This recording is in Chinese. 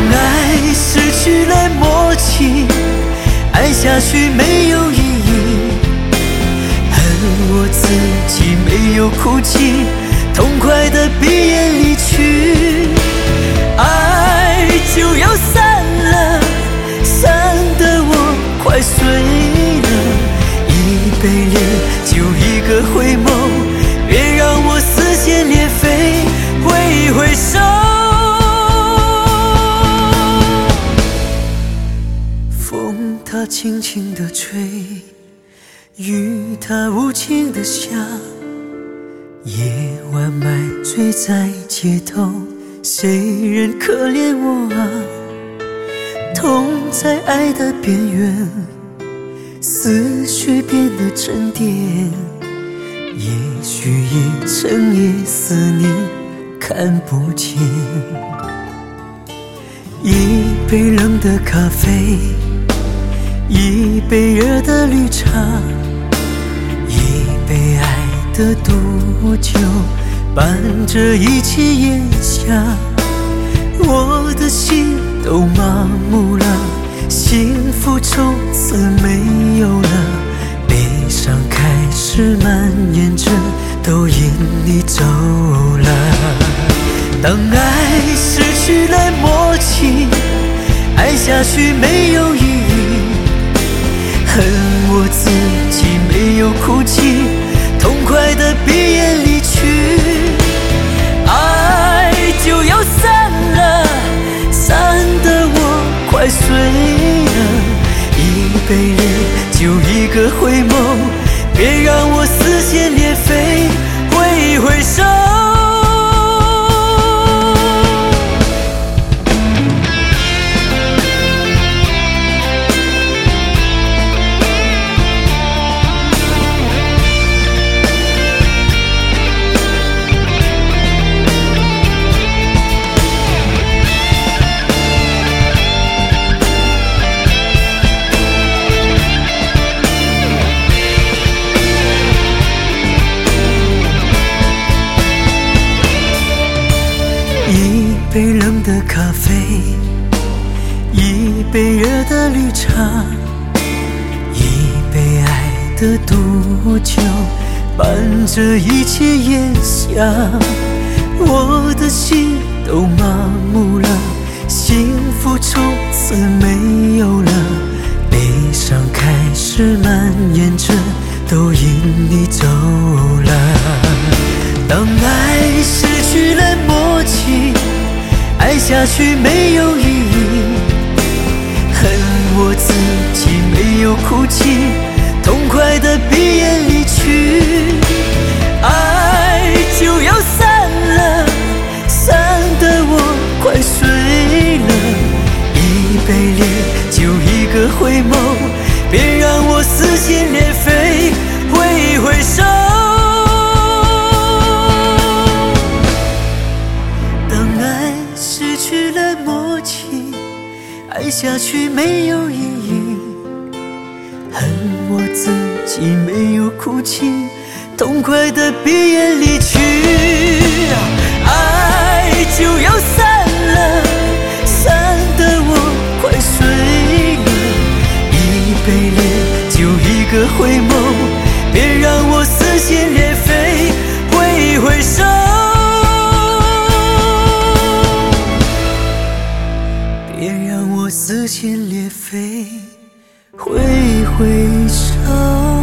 爱失去了默契，爱下去没有意义，恨我自己没有哭泣，痛快地闭眼离去。爱就要散了，散得我快碎了，一杯烈酒一个回眸，别让我撕心裂肺，挥一挥手。风它轻轻地吹，雨它无情地下，夜晚买醉在街头，谁人可怜我啊？痛在爱的边缘，思绪变得沉淀，也许一整夜思念看不见。一杯冷的咖啡，一杯热的绿茶，一杯爱的毒酒，伴着一起咽下。我的心都麻木了，幸福从此没有了，悲伤开始蔓延着，都因你走了。当爱失去了默契，爱下去没有意义，恨我自己没有哭泣，痛快地闭眼离去。爱就要散了，散得我快碎了，一杯烈酒一个回眸，别让我撕心裂肺，挥一挥手。一杯冷的咖啡，一杯热的绿茶，一杯爱的毒酒，伴着一起咽下。我的心都麻木了，幸福从此没有了，悲伤开始蔓延着，都因你走了。当爱失去了默契，爱下去没有意义，恨我自己没有哭泣，痛快地闭眼离去。爱就要散了，散得我快碎了，一杯烈酒一个回眸，别让我撕心裂肺，挥一挥手。失去了默契，爱下去没有意义，恨我自己没有哭泣，痛快地闭眼离去。爱就要散了，散得我快碎了，一杯烈酒一个回眸，别让我撕心裂肺，挥一挥手。别让我撕心裂肺，挥一挥手。